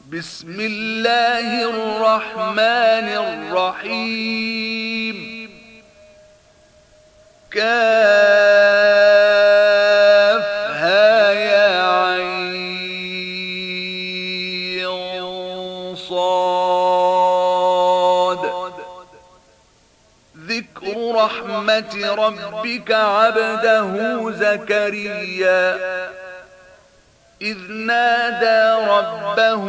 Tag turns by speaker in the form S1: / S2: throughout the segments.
S1: بسم الله الرحمن الرحيم. كافها يا عين صاد. ذكر رحمة ربك عبده زكريا إذ نادى ربه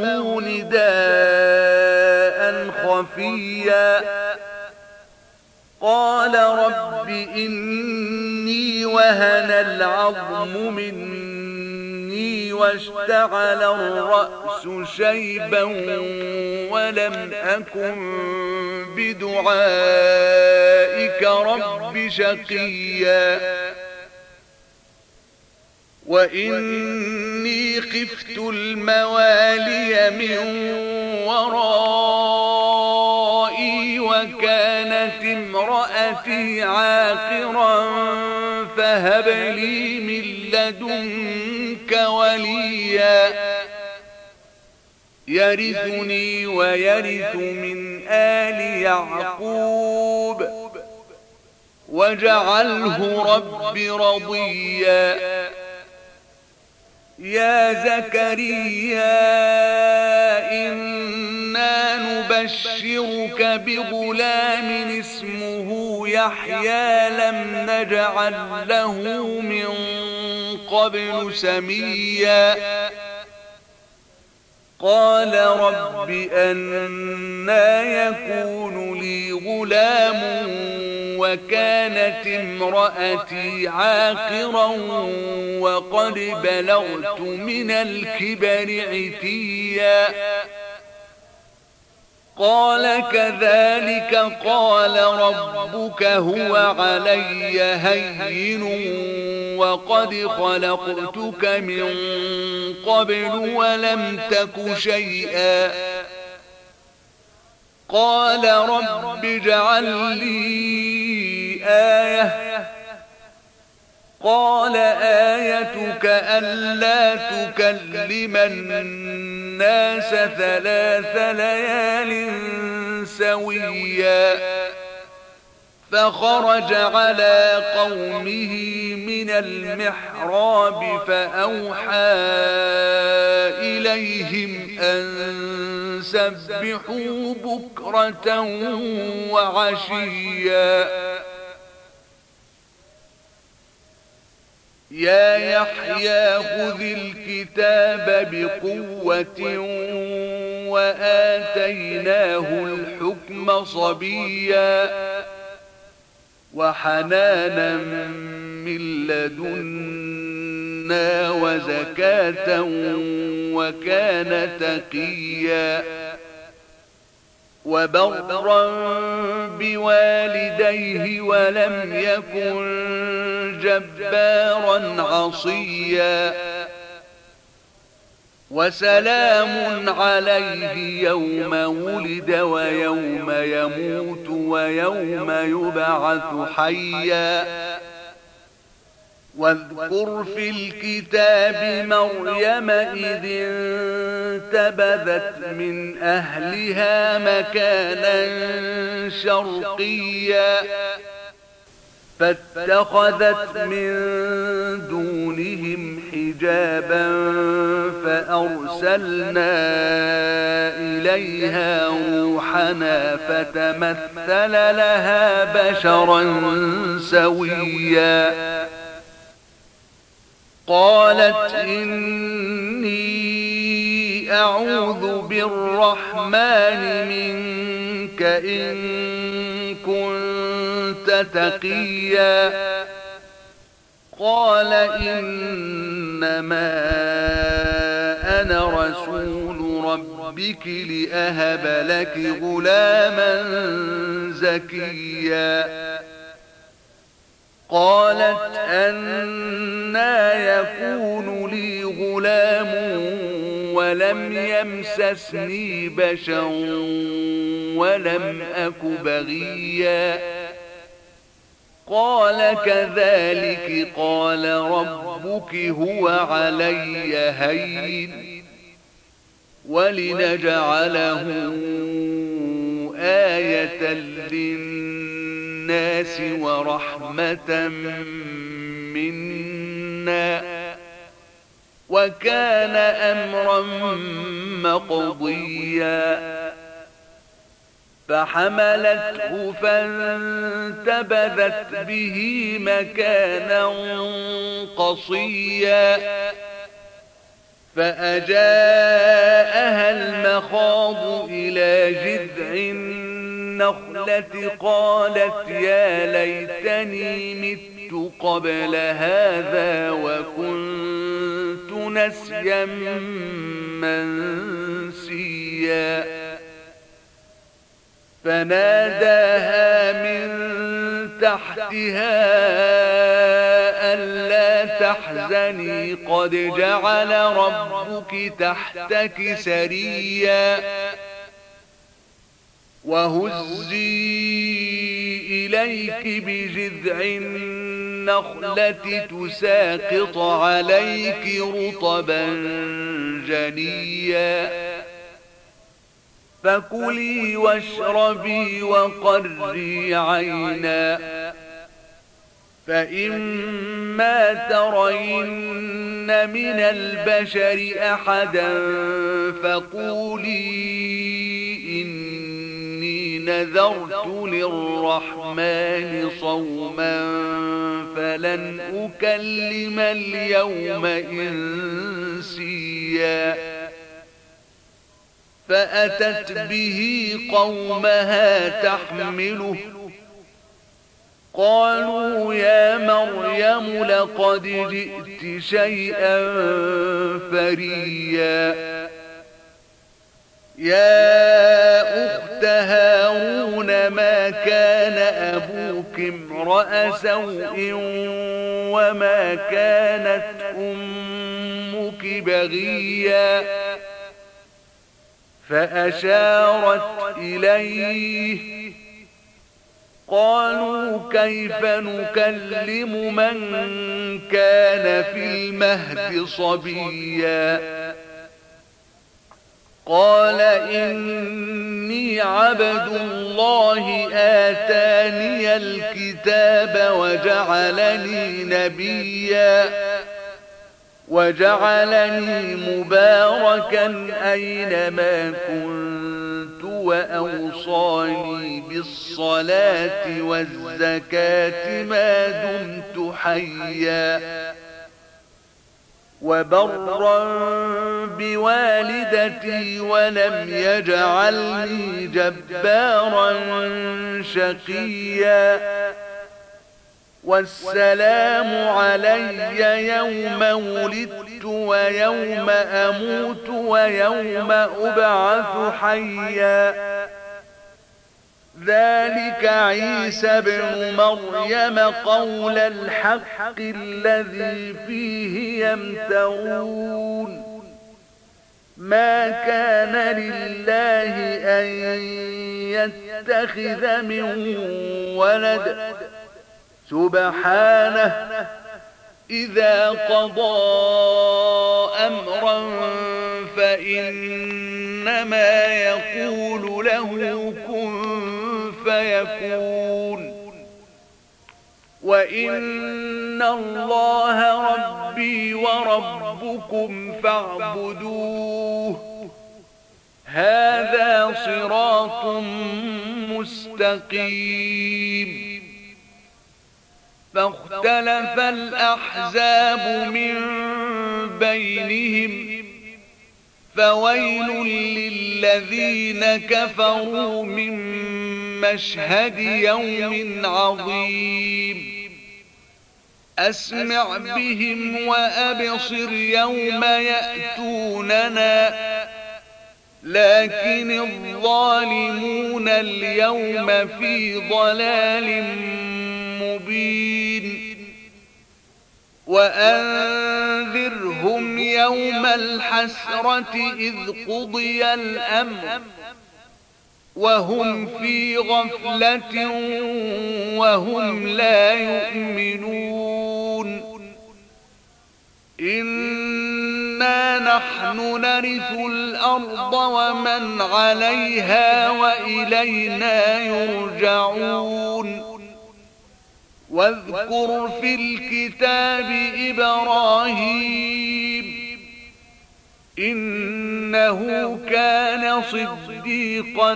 S1: نداء خفيا قال رب إني وهن العظم مني واشتعل الرأس شيبا ولم أكن بدعائك رب شقيا وإني خفت الموالي من ورائي وكانت امرأتي عاقرا فهب لي من لدنك وليا يرثني ويرث من آل يعقوب واجعله رب رضيا يا زكريا إنا نبشرك بغلام اسمه يحيى لم نجعل له من قبل سميا قال رب أنى يكون لي غلام وكانت امرأتي عاقرا وقد بلغت من الكبر عتيا قال كذلك قال ربك هو علي هين وقد خلقتك من قبل ولم تك شيئا قال رب اجعل لي آية قال آيتك ألا تكلم الناس 3 ليال سويا فخرج على قومه من المحراب فأوحى إليهم أن سبحوا بكرة وعشيا يا يحيى خذ الكتاب بقوة وآتيناه الحكم صبيا وحنانا من لدنا وزكاة وكان تقيا وبرا بوالديه ولم يكن جبارا عصيا وسلام عليه يوم ولد ويوم يموت ويوم يبعث حيا واذكر في الكتاب مريم إذ انتبذت من أهلها مكانا شرقيا فاتخذت من دونهم حجابا فأرسلنا إليها روحنا فتمثل لها بشرا سويا قالت إني أعوذ بالرحمن منك إن كنت تقيا قال إنما أنا رسول ربك لأهب لك غلاما زكيا قالت أنى يكون لي غلام ولم يمسسني بشر ولم أك بغيا قال كذلك قال ربك هو علي هين ولنجعله آية للناس ورحمة منا وكان أمرا مقضيا فحملته فانتبذت به مكانا قصيا فأجاءها المخاض إلى جذع النخلة قالت يا ليتني مت قبل هذا وكنت نسيا منسيا فناداها من تحتها ألا تحزني قد جعل ربك تحتك سريا وهزي إليك بجذع النخلة تساقط عليك رطبا جنيا فكلي واشربي وقري عينا فإما ترين من البشر أحدا فقولي إني نذرت للرحمن صوما فلن أكلم اليوم إنسيا فأتت به قومها تحمله قالوا يا مريم لقد جئت شيئا فريا يا أخت هارون ما كان أبوك امرأ سوء وما كانت أمك بغيا فأشارت إليه قالوا كيف نكلم من كان في المهد صبيا قال إني عبد الله آتاني الكتاب وجعلني نبيا وجعلني مباركا أينما كنت وأوصاني بالصلاة والزكاة ما دمت حيا وبرا بوالدتي ولم يجعلني جبارا شقيا والسلام علي يوم ولدت ويوم أموت ويوم أبعث حيا ذلك عيسى بن مريم قول الحق الذي فيه يمترون ما كان لله أن يتخذ من ولد سبحانه إذا قضى أمرا فإنما يقول له كن فيكون وإن الله ربي وربكم فاعبدوه هذا صراط مستقيم فاختلف الأحزاب من بينهم فويل للذين كفروا من مشهد يوم عظيم أسمع بهم وأبصر يوم يأتوننا لكن الظالمون اليوم في ضلال مبين وأنذرهم يوم الحسرة إذ قضي الأمر وهم في غفلة وهم لا يؤمنون إنا نحن نرث الأرض ومن عليها وإلينا يرجعون واذكر في الكتاب إبراهيم إنه كان صديقا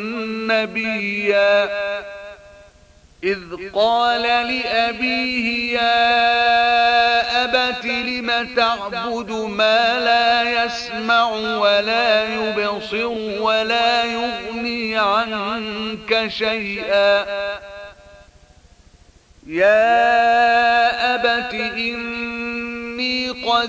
S1: نبيا إذ قال لأبيه يا أبت لم تعبد ما لا يسمع ولا يبصر ولا يغني عنك شيئا يا أبت إني قد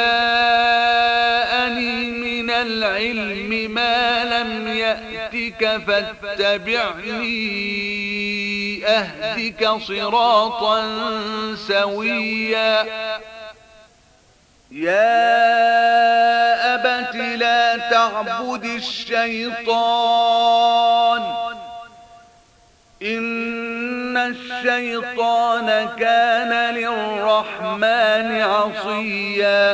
S1: جاءني من العلم ما لم يأتك فاتبعني أهدك صراطا سويا يا أبت لا تعبد الشيطان إن الشيطان كان للرحمن عصيا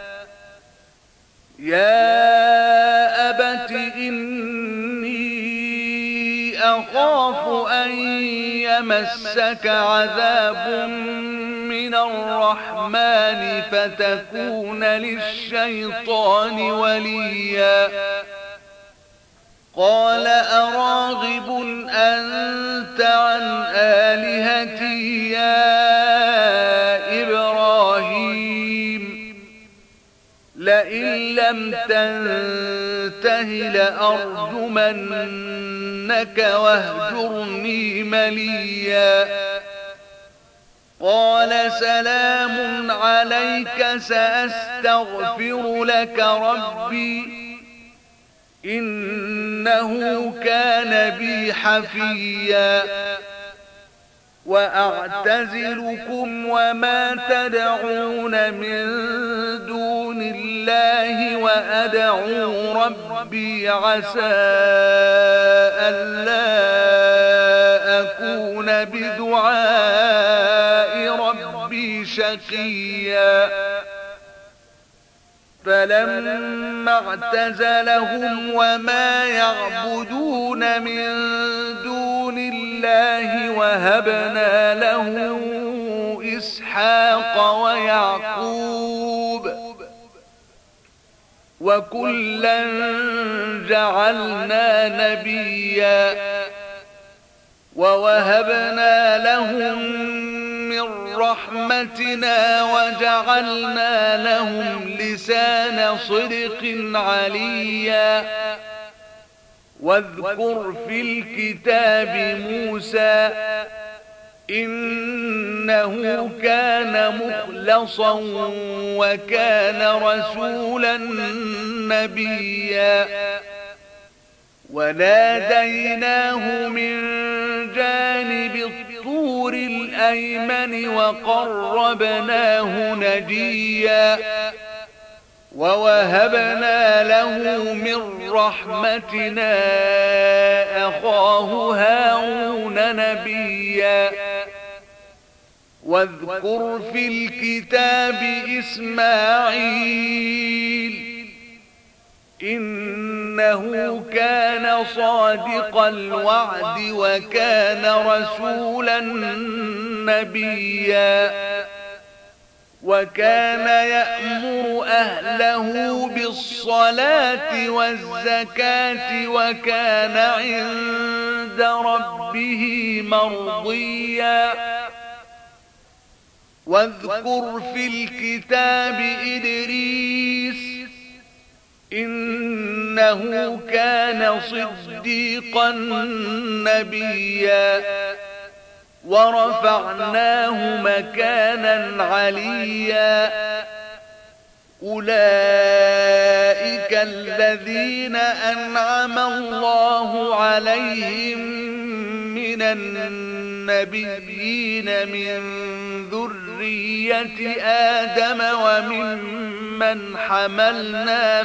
S1: يا أبت إني أخاف أن يمسك عذاب من الرحمن فتكون للشيطان وليا قال أراغب أنت عن آلهتي يا إبراهيم لئن لم تنته لأرجمنك واهجرني مليا قال سلام عليك سأستغفر لك ربي إنه كان بي حفيا وأعتزلكم وما تدعون من دون الله وأدعو ربي عسى ألا أكون بدعاء ربي شقيا فلما اعتزلهم وما يعبدون من دون الله وهبنا له إسحاق ويعقوب وكلا جعلنا نبيا ووهبنا لهم من رحمتنا وجعلنا لهم لسان صدق عليا واذكر في الكتاب موسى إنه كان مخلصا وكان رسولا نبيا وناديناه من جانب الطور الأيمن وقربناه نجيا ووهبنا له من رحمتنا أخاه هارون نبيا واذكر في الكتاب إسماعيل إنه كان صادق الوعد وكان رسولا نبيا وكان يأمر أهله بالصلاة والزكاة وكان عند ربه مرضيا واذكر في الكتاب إدريس إنه كان صديقا نبيا ورفعناه مكانا عليا أولئك الذين أنعم الله عليهم من النبيين من ذرية آدم وممن حملنا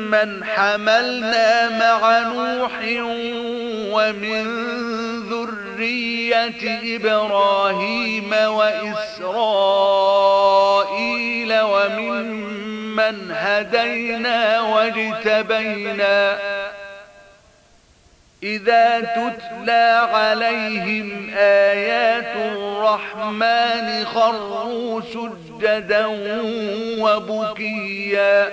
S1: مع نوح ومن ذرية ذرية إبراهيم وإسرائيل وممن هدينا واجتبينا إذا تتلى عليهم آيات الرحمن خروا سجدا وبكيا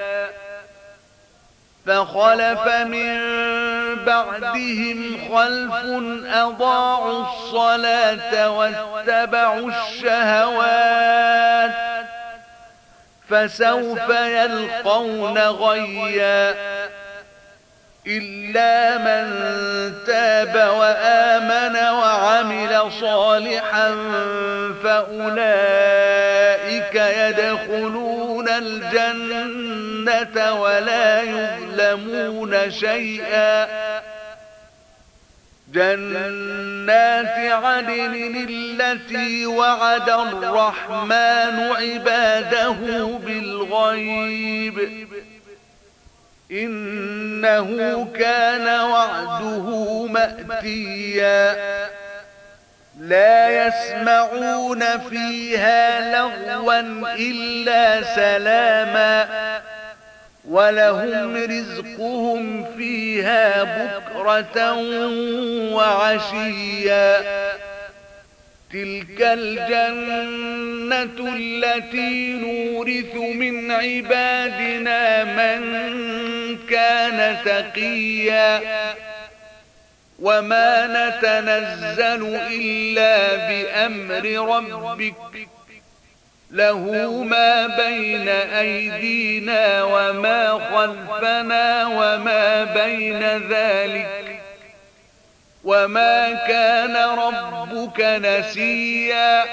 S1: فخلف من بعدهم خلف أضاعوا الصلاة واتبعوا الشهوات فسوف يلقون غيا إلا من تاب وآمن وعمل صالحا فأولئك يدخلون الجنة ولا يظلمون شيئا جنات عدن التي وعد الرحمن عباده بالغيب إنه كان وعده مأتيا لا يسمعون فيها لغوا إلا سلاما ولهم رزقهم فيها بكرة وعشيا تلك الجنة التي نورث من عبادنا من كان تقيا وما نتنزل إلا بأمر ربك له ما بين أيدينا وما خلفنا وما بين ذلك وما كان ربك نسيا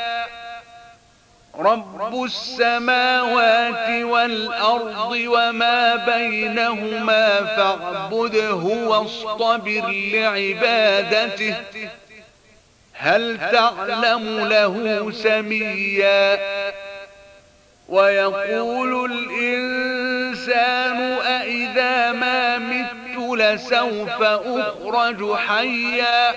S1: رب السماوات والأرض وما بينهما فاعبده واصطبر لعبادته هل تعلم له سميا ويقول الإنسان أإذا ما مت لسوف أخرج حيا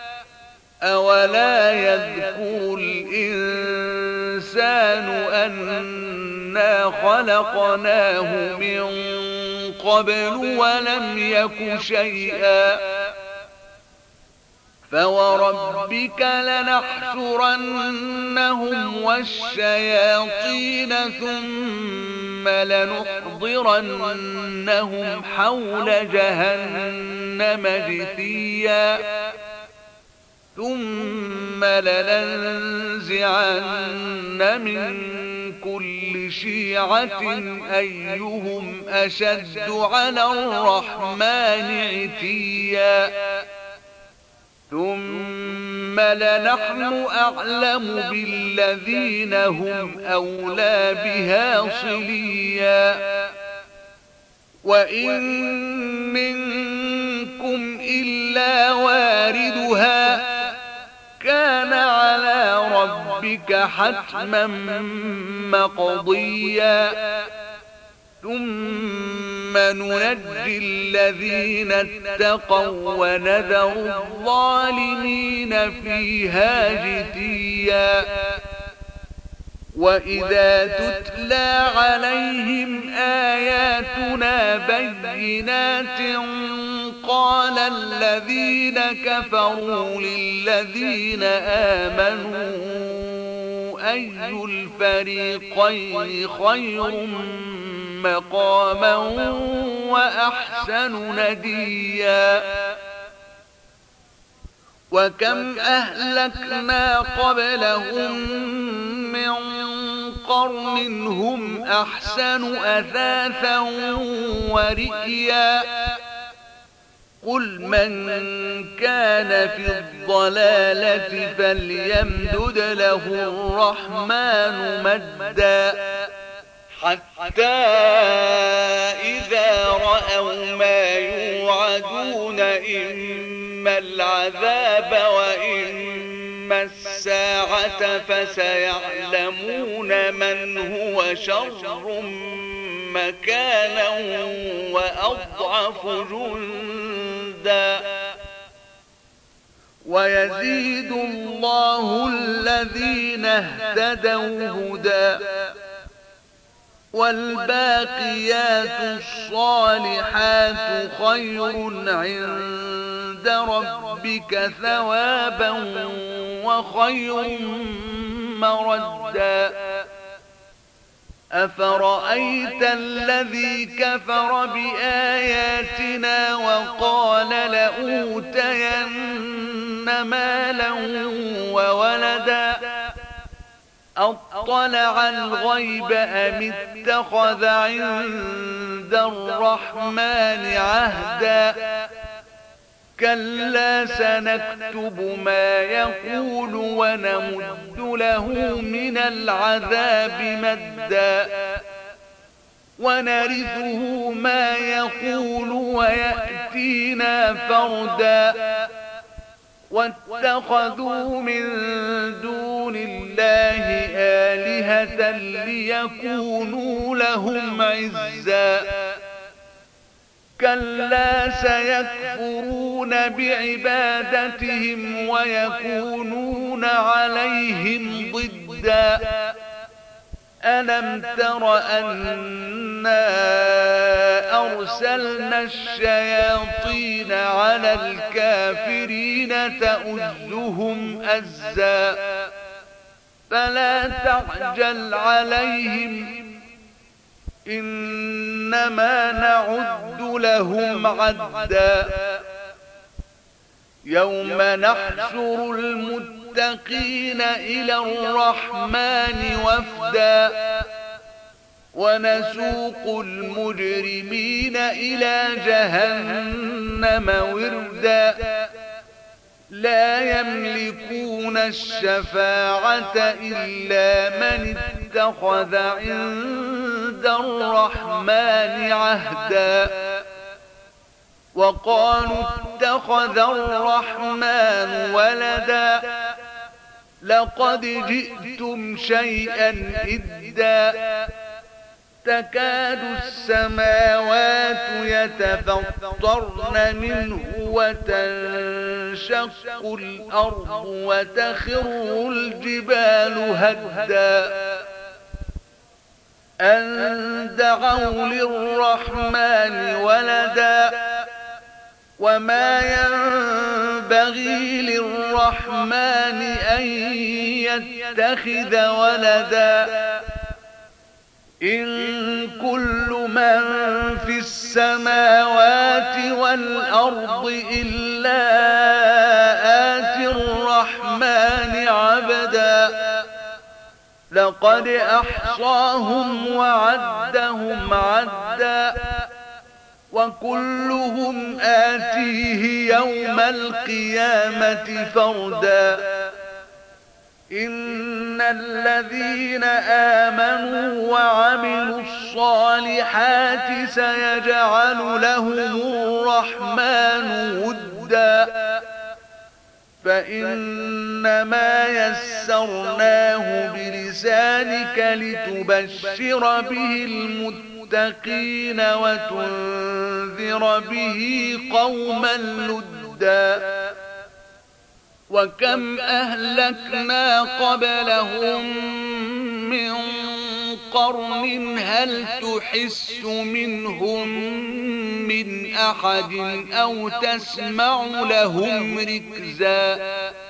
S1: أولا يذكر الإنسان أنا خلقناه من قبل ولم يك شيئا فوربك لنحشرنهم والشياطين ثم لنحضرنهم حول جهنم جثيا ثم لننزعن من كل شيعة أيهم أشد على الرحمن عتيا ثم لنحن أعلم بالذين هم أولى بها صليا وإن منكم إلا واردها كان على ربك حتما مقضيا ثم ننجي الذين اتقوا ونذر الظالمين فيها جثيا وإذا تتلى عليهم آياتنا بينات قال الذين كفروا للذين آمنوا أي الفريقين خير مقاما وأحسن نديا وكم أهلكنا قبلهم من قرن هم أحسن أثاثا ورئيا قل من كان في الضلالة فليمدد له الرحمن مدا حتى إذا رأوا ما يوعدون إما العذاب وإما الساعة فسيعلمون من هو شر مكانا وأضعف جندا ويزيد الله الذين اهتدوا هدى. والباقيات الصالحات خير عند ربك ثوابا وخير مردا. أفرأيت الذي كفر بآياتنا وقال لأوتين مالا وولدا أطلع الغيب أم اتخذ عند الرحمن عهدا. كلا سنكتب ما يقول ونمد له من العذاب مدا. ونرثه ما يقول ويأتينا فردا. واتخذوا من دون الله آلهة ليكونوا لهم عزا. كلا سيكفرون بعبادتهم ويكونون عليهم ضدا. ألم تر أنا أرسلنا الشياطين على الكافرين تؤزهم أزا. فلا تعجل عليهم إنما نعد لهم عدا. يوم نحشر المتقين إلى الرحمن وفدا. ونسوق المجرمين إلى جهنم وردا. لا يملكون الشفاعة إلا من اتخذ عند الرحمن عهدا. وقالوا اتخذ الرحمن ولدا. لقد جئتم شيئا إدا. تكاد السماوات يتفطرن منه وتنشق الأرض وتخر الجبال هدا. أن دعوا للرحمن ولدا. وما ينبغي للرحمن أن يتخذ ولدا. إن كل من في السماوات والأرض إلا آتي الرحمن عبدا. لقد أحصاهم وعدهم عدا. وكلهم آتيه يوم القيامة فردا. إن الذين آمنوا وعملوا الصالحات سيجعل لهم الرحمن ودا. فإنما يسرناه بلسانك لتبشر به المتقين وتنذر به قوما لدا. وكم أهلكنا قبلهم من قرن هل تحس منهم من أحد أو تسمع لهم ركزا.